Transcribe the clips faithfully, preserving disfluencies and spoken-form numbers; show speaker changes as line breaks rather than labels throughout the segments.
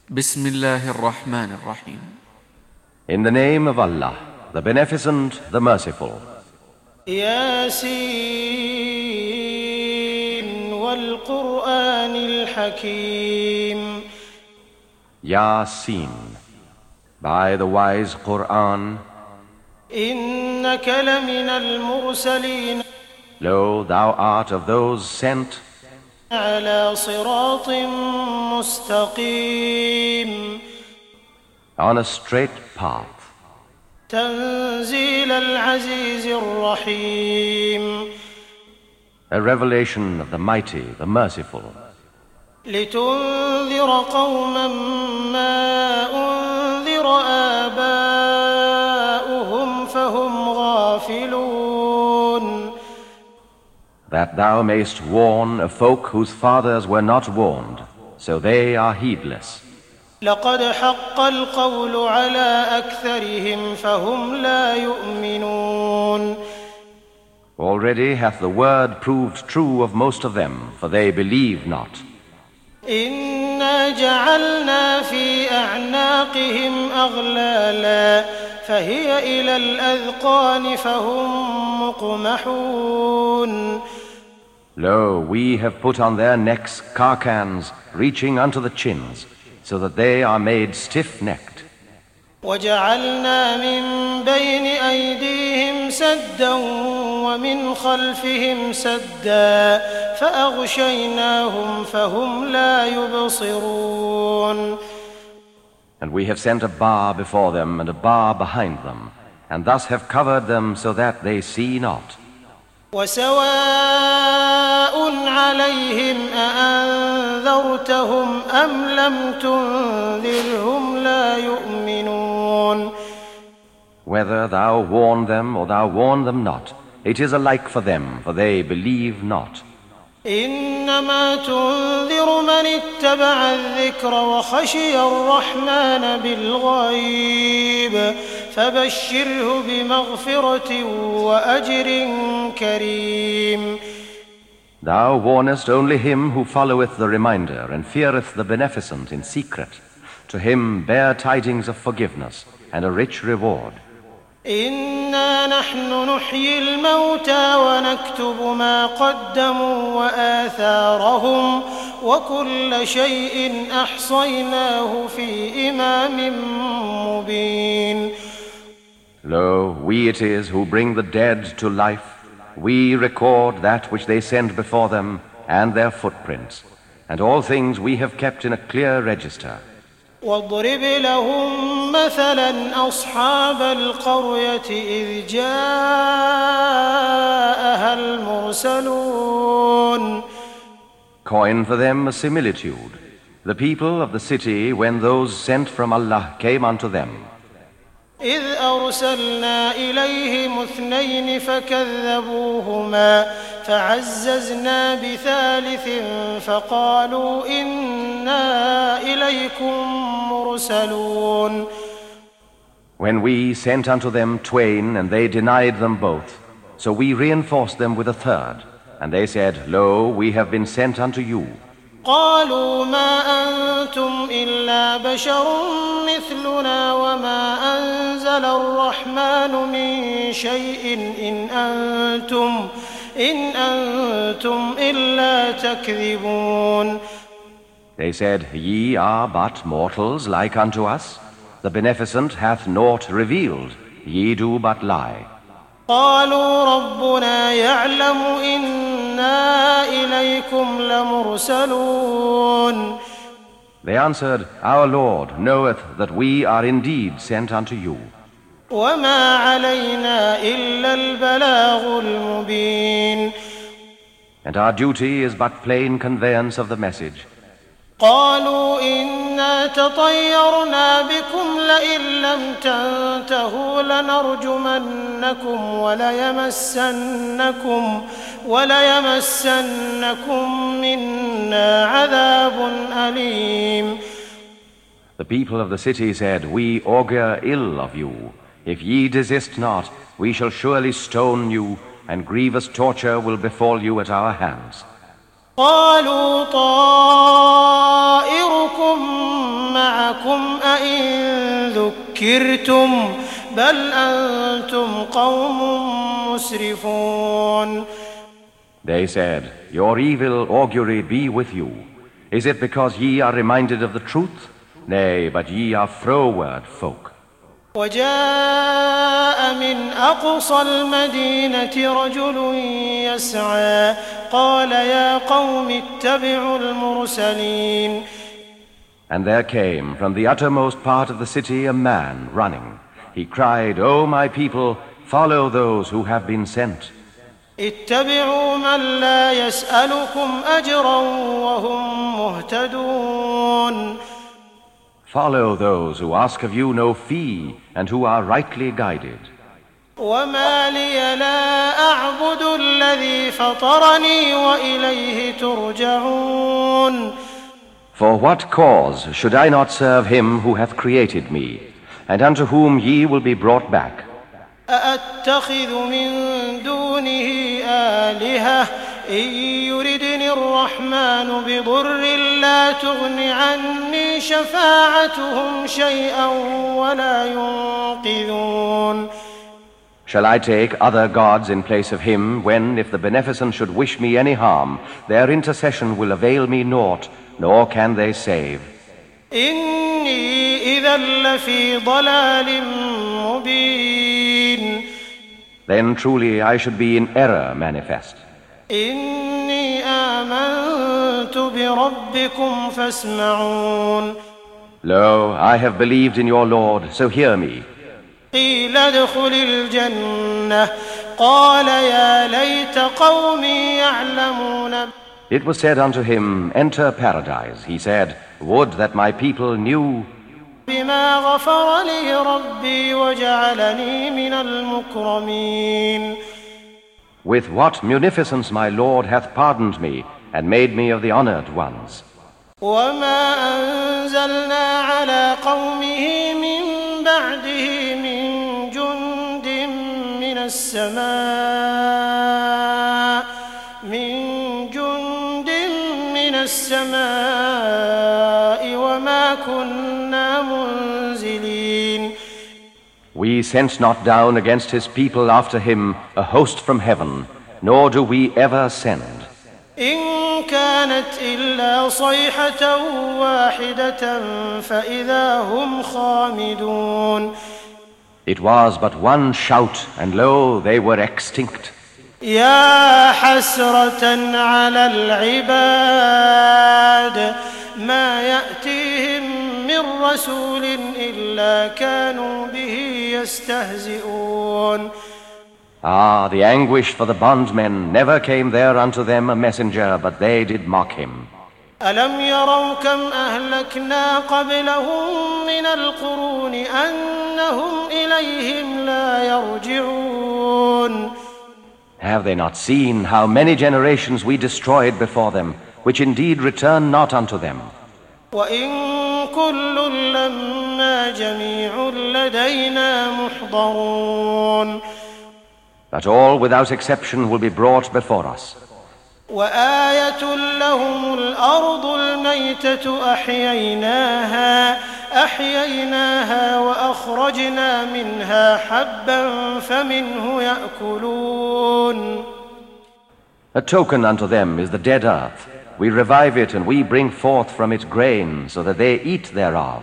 بسم الله الرحمن الرحيم.
In the name of Allah, the Beneficent, the Merciful.
ياسين والقرآن الحكيم.
Yasin, by the wise Qur'an.
إنك لمن المرسلين.
Lo, thou art of those sent
على صراط مستقيم.
on a straight path.
تنزيل العزيز الرحيم.
A revelation of the Mighty, the Merciful.
لتنذر قوما ما أنذر آباؤهم فهم غافلون.
That thou mayst warn a folk whose fathers were not warned, so they are heedless.
لقد حق القول على أكثرهم فهم لا يؤمنون.
Already hath the word proved true of most of them, for they believe not.
إنا جعلنا في أعناقهم أغلالا فهي إلى الأذقان فهم مقمحون.
Lo, we have put on their necks carcans reaching unto the chins, so that they are made stiff-necked.
وجعلنا من بين أيديهم سدا ومن خلفهم سدا فأغشيناهم فهم لا يبصرون.
And we have sent a bar before them and a bar behind them, and thus have covered them so that they see not.
وسواء عليهم أأنذرتهم أم لم تنذرهم لا يؤمنون.
Whether thou warn them or thou warn them not, it is alike for them, for they believe not.
إنما تنذر من اتبع الذكر وخشي الرحمن بالغيب فبشره بمغفرة وأجر كريم.
Thou warnest only him who followeth the reminder and feareth the Beneficent in secret. To him bear tidings of forgiveness and a rich reward.
إنا نحن نحيي الموتى ونكتب ما قدموا وآثارهم وكل شيء أحصيناه في إمام مبين.
Lo, we it is who bring the dead to life. We record that which they send before them and their footprints, and all things we have kept in a clear register.
واضرب لهم مثلا أصحاب القرية إذ جاءها المرسلون.
Coin for them a similitude, the people of the city when those sent from Allah came unto them.
إذ أرسلنا إليهم اثنين فكذبوهما فعززنا بثالث فقالوا إنا إليكم مرسلون.
When we sent unto them twain, and they denied them both, so we reinforced them with a third, and they said, Lo, we have been sent unto you.
قالوا ما أنتم إلا بشر مثلنا وما أنزل الرحمن من شيء إن أنتم إن أنتم إلا تكذبون.
They said, Ye are but mortals like unto us. The Beneficent hath naught revealed. Ye do but lie.
قالوا ربنا يعلم إنا إليكم لمرسلون.
They answered, Our Lord knoweth that we are indeed sent unto you.
وما علينا إلا البلاغ المبين.
And our duty is but plain conveyance of the message.
قالوا إنا تطيرنا بكم لئن لم تنتهوا لنرجمنكم وليمسنكم وليمسنكم منا عذاب أليم.
The people of the city said, We augur ill of you. If ye desist not, we shall surely stone you, and grievous torture will befall you at our hands.
قالوا طائركم معكم أئن ذكرتم بل أنتم قوم مسرفون.
They said, Your evil augury be with you. Is it because ye are reminded of the truth? Nay, but ye are froward folk.
وجاء من أقصى المدينة رجل يسعى قال يا قوم اتبعوا المرسلين.
And there came from the uttermost part of the city a man running. He cried, O my people, follow those who have been sent.
اتبعوا من لا يسألكم أجرا وهم مهتدون.
Follow those who ask of you no fee and who are rightly guided.
وما لي لا أعبد الذي فطرني وإليه ترجعون.
For what cause should I not serve him who hath created me, and unto whom ye will be brought back?
أأتخذ من دونه آلهة إن يردني الرحمن بضر لا تغن عني شفاعتهم شيئا ولا ينقذون.
Shall I take other gods in place of him, when, if the beneficent should wish me any harm, their intercession will avail me naught, nor can they save?
إني إذا لفي ضلال مبين.
Then truly I should be in error manifest.
إني آمنت بربكم فاسمعون.
Lo, I have believed in your Lord, so hear me.
قيل ادخل الجنة قال يا ليت قومي يعلمون.
It was said unto him, Enter paradise. He said, Would that my people knew.
بما غفر لي ربي وجعلني من المكرمين.
With what munificence my Lord hath pardoned me, and made me of the honored ones.
وما أنزلنا على قومه من بعده من جند من السماء من جند من السماء وما كنا منزلين.
We sent not down against his people after him a host from heaven, nor do we ever send.
إن كانت إلا صيحة واحدة فإذا هم خامدون.
It was but one shout, and lo, they were extinct.
يا حسرة على العباد ما يأتيهم من رسول إلا كانوا به يستهزئون.
Ah, the anguish for the bondmen. Never came there unto them a messenger, but they did mock him.
ألم يروا كم أهلكنا قبلهم من القرون أنهم إليهم لا يرجعون.
Have they not seen how many generations we destroyed before them, which indeed return not unto them?
وإن كل لما جميع لدينا محضرون.
But all without exception will be brought before us.
وآية لهم الأرض الميتة أحييناها أحييناها وأخرجنا منها حبا فمنه يأكلون.
A token unto them is the dead earth. We revive it and we bring forth from it grain, so that they eat thereof.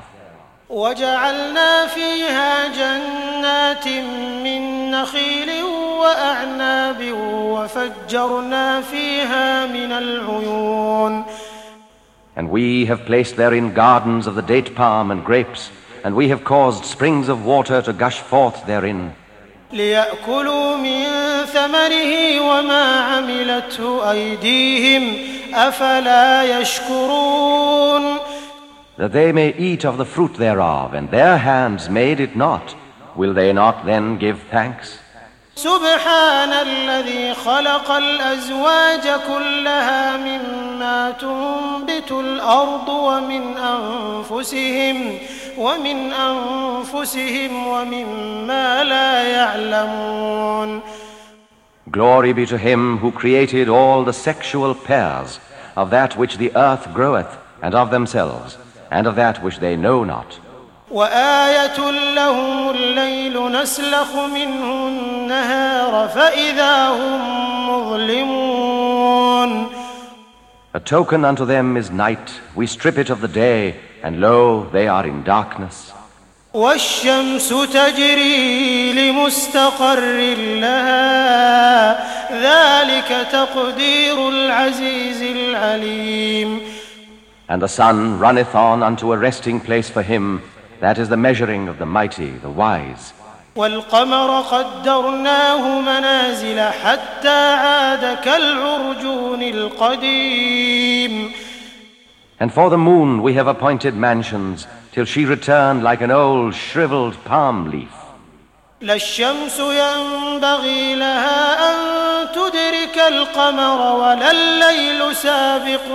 وجعلنا فيها جنات من نخيل وأعناب وفجرنا فيها من العيون.
And we have placed therein gardens of the date palm and grapes, and we have caused springs of water to gush forth therein.
ليأكلوا من ثمره وما عملته أيديهم أفلا يشكرون.
That they may eat of the fruit thereof, and their hands made it not. Will they not then give thanks?
سبحان الذي خلق الأزواج كلها مما تنبت الأرض ومن أنفسهم ومن أنفسهم ومما لا يعلمون.
Glory be to him who created all the sexual pairs of that which the earth groweth, and of themselves, and of that which they know not.
وآية لهم الليل نسلخ منه النهار فإذا هم مظلمون.
A token unto them is night, we strip it of the day, and lo, they are in darkness.
والشمس تجري لمستقر لها ذلك تقدير العزيز العليم.
And the sun runneth on unto a resting place for him, that is the measuring of the mighty, the wise.
والقمر قدرناه منازل حتى عاد كالعرجون القديم.
And for the moon we have appointed mansions, till she returned like an old shriveled palm leaf.
لا الشمس ينبغي لها أن تدرك القمر ولا الليل سابق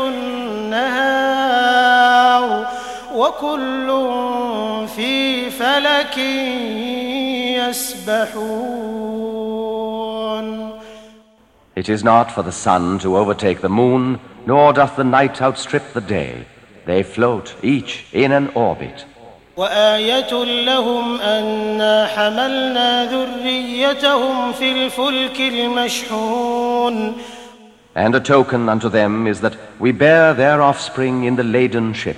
النهار وكل في فلك يسبحون.
It is not for the sun to overtake the moon, nor doth the night outstrip the day. They float, each in an orbit.
وآية لهم أنا حملنا ذريتهم في الفلك المشحون.
And a token unto them is that we bear their offspring in the laden ship.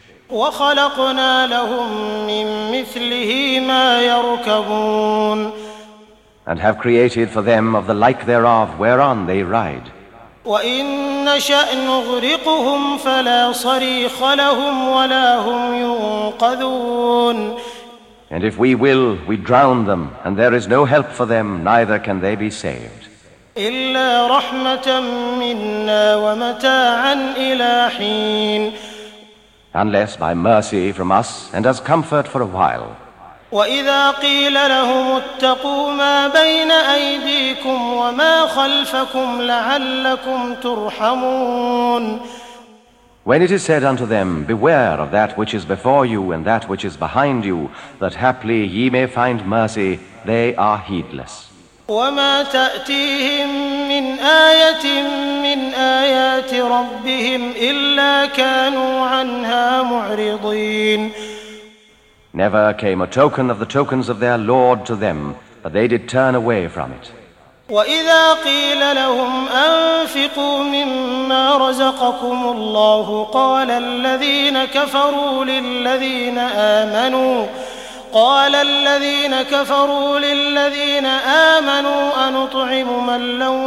وخلقنا لهم من مثله ما يركبون.
And have created for them of the like thereof whereon they ride.
وإن نشأ نغرقهم فلا صريخ لهم ولا هم ينقذون.
And if we will, we drown them, and there is no help for them, neither can they be saved.
إلا رحمة منا ومتاعا إلى حين.
Unless by mercy from us, and as comfort for a while.
وإذا قيل لهم اتقوا ما بين أيديكم وما خلفكم لعلكم ترحمون.
When it is said unto them, beware of that which is before you and that which is behind you, that haply ye may find mercy, they are heedless.
وما تأتيهم من آية من آيات ربهم إلا كانوا عنها معرضين.
Never came a token of the tokens of their Lord to them, but they did turn away from it.
وإذا قيل لهم أنفقوا مما رزقكم الله قال الذين كفروا للذين آمنوا قال الذين كفروا للذين آمنوا أنطعم من لو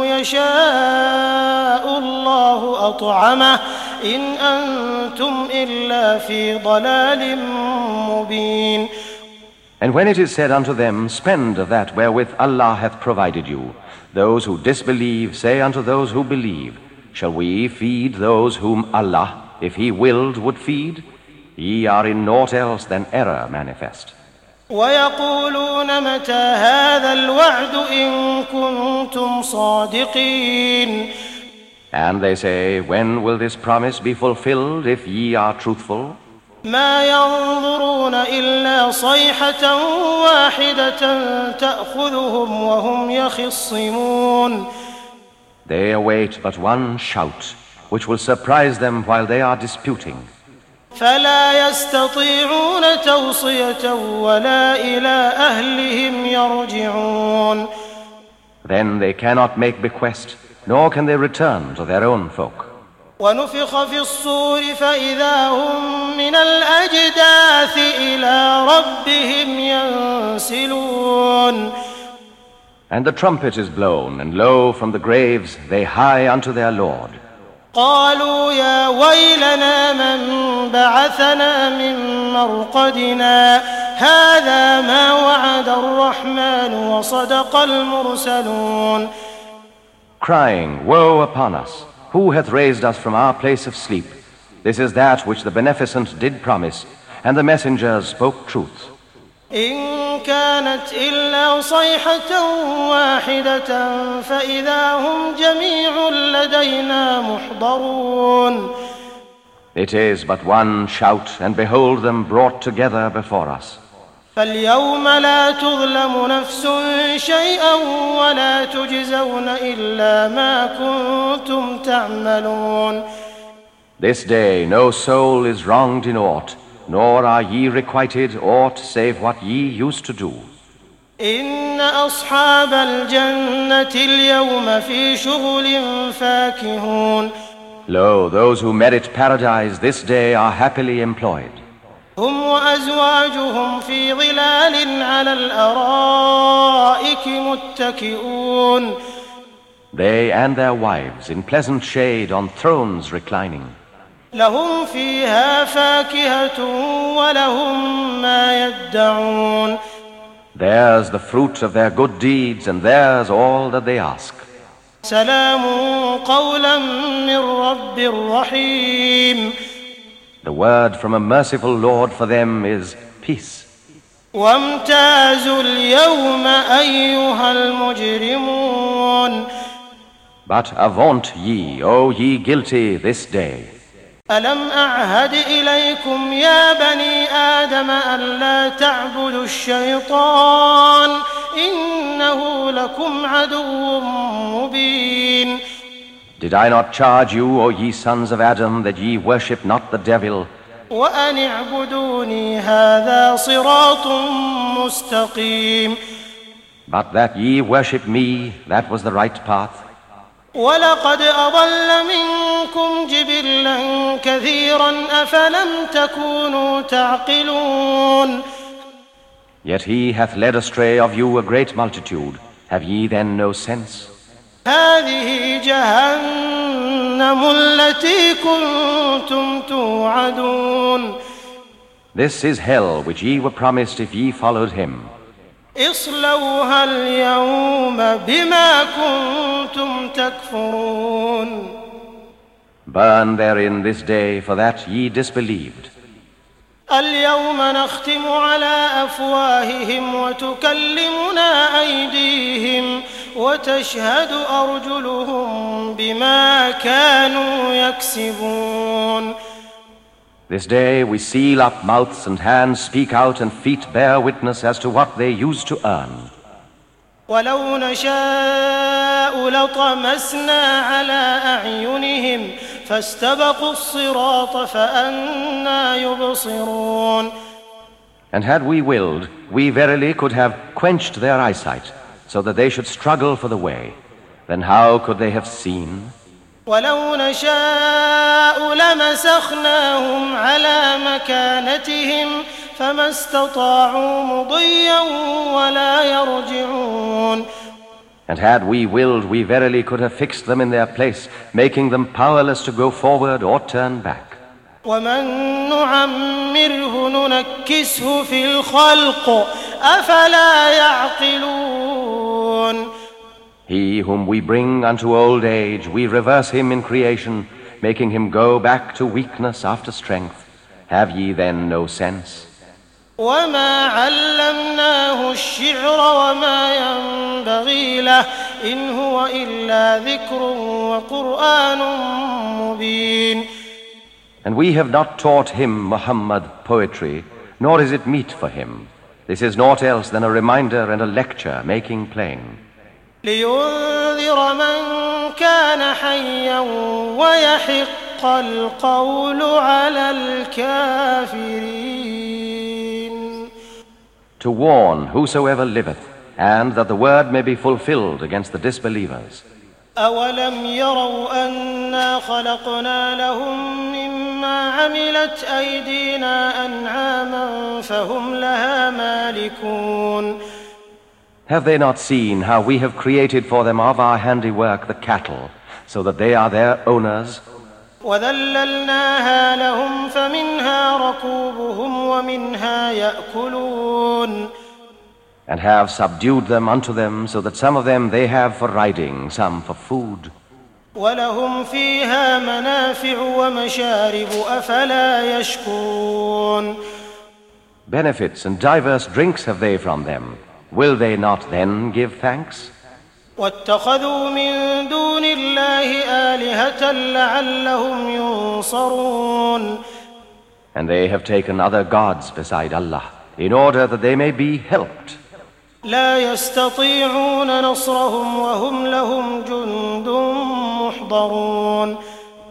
يشاء الله أطعمه إن أنتم إلا في ضلال مبين.
And when it is said unto them, spend of that wherewith Allah hath provided you, those who disbelieve say unto those who believe, shall we feed those whom Allah, if He willed, would feed? Ye are in naught else than error manifest.
ويقولون متى هذا الوعد إن كنتم صادقين.
And they say, when will this promise be fulfilled if ye are truthful?
ما ينظرون إلا صيحة واحدة تأخذهم وهم يخصمون.
They await but one shout, which will surprise them while they are disputing.
فلا يستطيعون توصية ولا إلى أهلهم يرجعون.
Then they cannot make bequest, nor can they return to their own folk.
ونفخ في الصور فإذا هم من الأجداث إلى ربهم ينسلون.
And the trumpet is blown, and lo, from the graves they hie unto their Lord.
قالوا يا ويلنا من بعثنا من مرقدنا هذا ما وعد الرحمن وصدق المرسلون.
Crying, woe upon us! Who hath raised us from our place of sleep? This is that which the Beneficent did promise, and the messengers spoke truth.
إن كانت إلا صيحة واحدة فإذا هم جميع لدينا محضرون.
It is but one shout, and behold them brought together before us.
فاليوم لا تظلم نفس شيئا ولا تجزون إلا ما كنتم تعملون.
This day no soul is wronged in aught, nor are ye requited aught save what ye used to do.
إن أصحاب الجنة اليوم في شغل فاكهون.
Lo, those who merit paradise this day are happily employed.
هم وأزواجهم في ظلال على الأرائك متكئون.
They and their wives in pleasant shade on thrones reclining.
لهم فيها فاكهة ولهم ما يدعون.
Theirs the fruit of their good deeds, and theirs all that they ask.
سلام قولا من رب رحيم.
The word from a merciful Lord for them is peace.
وامتازوا اليوم أيها المجرمون.
But avaunt ye, O ye guilty, this day.
ألم أعهد إليكم يا بني آدم ألا تعبدوا الشيطان إنه لكم عدو مبين.
Did I not charge you, O ye sons of Adam, that ye worship not the devil?
وأن اعبدوني هذا صراط مستقيم.
But that ye worship me, that was the right path.
ولقد أضل منكم جبلا كثيرا أفلم تكونوا تعقلون.
Yet he hath led astray of you a great multitude. Have ye then no sense?
هذه جهنم التي كنتم توعدون.
This is hell which ye were promised if ye followed him.
اصلوها اليوم بما كنتم تكفرون.
Burn therein this day, for that ye disbelieved.
اليوم نختم على أفواههم وتكلمنا أيديهم وتشهد أرجلهم بما كانوا يكسبون.
This day we seal up mouths, and hands speak out, and feet bear witness as to what they used to earn.
ولو نشاء لطمسنا على أعينهم فاستبقوا الصراط فأنى يبصرون.
And had we willed, we verily could have quenched their eyesight, so that they should struggle for the way. Then how could they have seen?
ولو نشاء لمسخناهم على مكانتهم فما استطاعوا مضيا ولا يرجعون.
And had we willed, we verily could have fixed them in their place, making them powerless to go forward or turn back.
ومن نعمره ننكسه في الخلق أفلا يعقلون.
He whom we bring unto old age, we reverse him in creation, making him go back to weakness after strength. Have ye then no sense?
وما علمناه الشعر وما ينبغي له إن هو إلا ذكر وقرآن مبين.
And we have not taught him, Muhammad, poetry, nor is it meet for him. This is naught else than a reminder and a lecture making plain.
لينذر من كان حيا ويحق القول على الكافرين.
To warn whosoever liveth, and that the word may be fulfilled against the disbelievers.
أولم يروا أنا خلقنا لهم مما عملت أيدينا أنعاما فهم لها مالكون.
Have they not seen how we have created for them of our handiwork the cattle, so that they are their owners?
وذللناها لهم فمنها ركوبهم ومنها يأكلون.
And have subdued them unto them, so that some of them they have for riding, some for food.
ولهم فيها منافع ومشارب أفلا يشكرون.
Benefits and diverse drinks have they from them. Will they not then give thanks?
واتخذوا من دون الله آلهة لعلهم ينصرون.
And they have taken other gods beside Allah, in order that they may be helped.
لا يستطيعون نصرهم وهم لهم جند محضرون.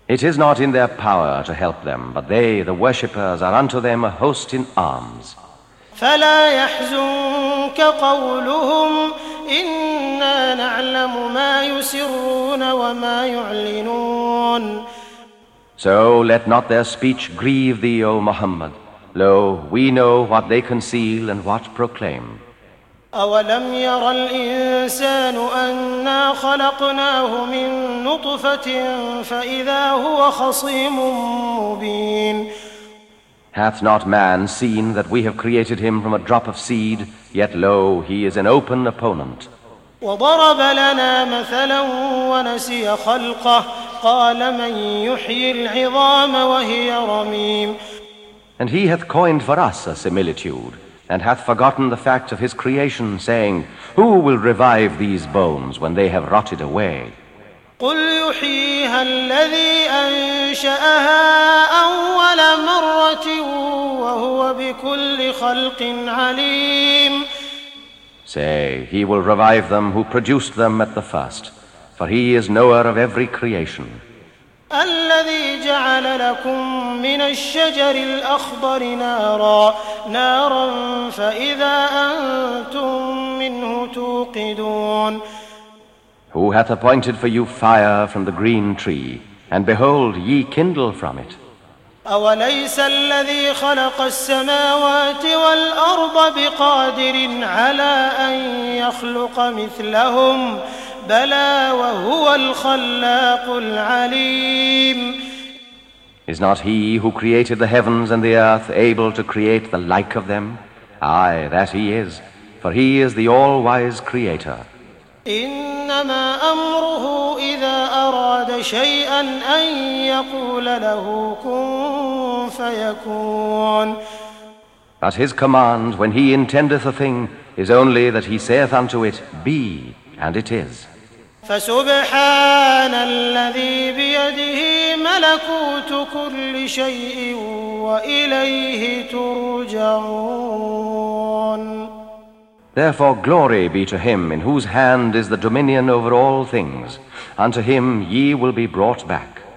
It is not in their power to help them, but they, the worshippers, are unto them a host in arms.
فلا يحزنك قولهم إنا نعلم ما يسرون وما يعلنون.
So let not their speech grieve thee, O Muhammad. Lo, we know what they conceal and what proclaim.
أولم ير الإنسان أنا خلقناه من نطفة فإذا هو خصيم مبين.
Hath not man seen that we have created him from a drop of seed, yet lo, he is an open opponent.
وضرب لنا مثلا ونسي خلقه قال من يحيي العظام وهي رميم.
And he hath coined for us a similitude, and hath forgotten the fact of his creation, saying, Who will revive these bones when they have rotted away?
قل يحييها الذي أنشأها أول مرة وهو بكل خلق عليم.
Say, he will revive them who produced them at the first, for he is knower of every creation.
الذي جعل لكم من الشجر الأخضر نارا نارا فإذا أنتم منه توقدون.
Who hath appointed for you fire from the green tree, and behold, ye kindle from it.
أوليس الذي خلق السماوات والأرض بقادر على أن يخلق مثلهم بلى وهو الخلاق العليم.
Is not he who created the heavens and the earth able to create the like of them? Aye, that he is, for he is the all-wise creator.
إنما أمره إذا أراد شيئا أن يقول له كن فيكون.
But his command, when he intendeth a thing, is only that he saith unto it, Be, and it is.
فسبحان الذي بيده ملكوت كل شيء وإليه ترجعون.
Therefore glory be to him in whose hand is the dominion over all things. Unto him ye will be brought back.